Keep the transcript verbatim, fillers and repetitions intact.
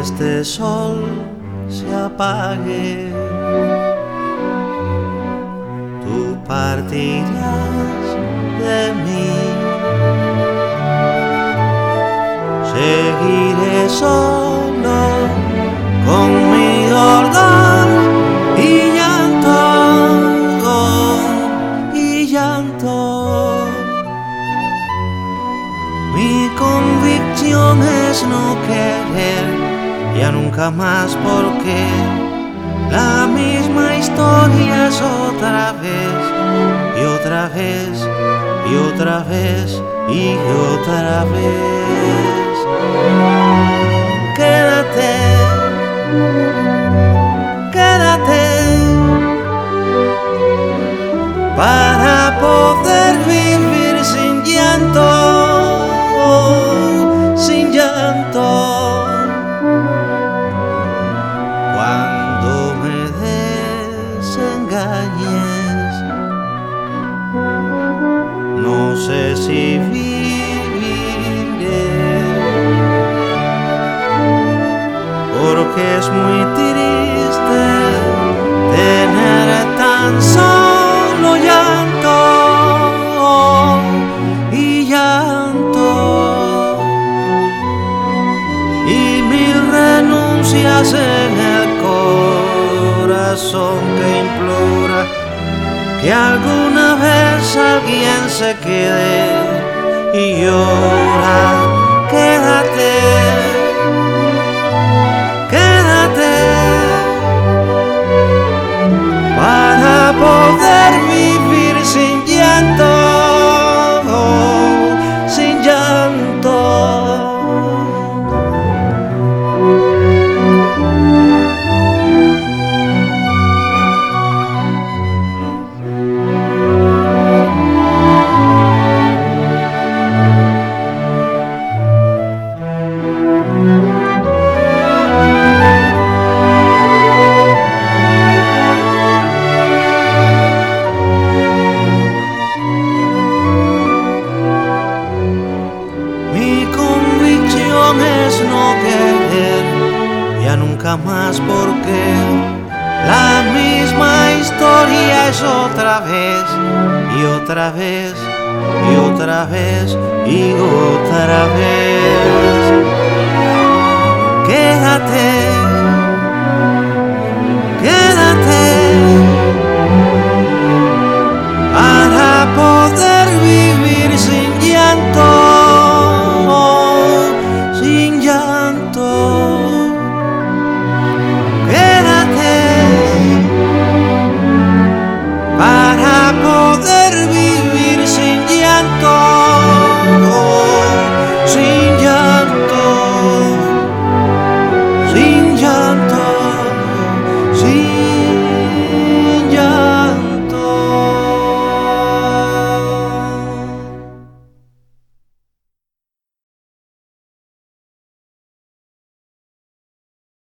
este sol se apague, tú partirás de mí. Seguiré solo con mi dolor y llanto, y llanto. Mi convicción es no querer ya nunca más, porque la misma historia es otra vez y otra vez y otra vez y otra vez. Quédate, quédate para poder vivir sin llanto, sin llanto. Cuando me desengañes, no sé si viviré, porque es muy triste tener tan solo llanto y llanto, y mil renuncias en el corazón que implora que alguna vez alguien se quede y llora. Quédate, quédate para poder vivir sin llanto, sin llanto. Es no querer ya nunca más, porque la misma historia es otra vez y otra vez y otra vez y otra vez. Quédate, quédate para poder vivir sin llanto, sin llanto. Quédate para poder vivir sin llanto.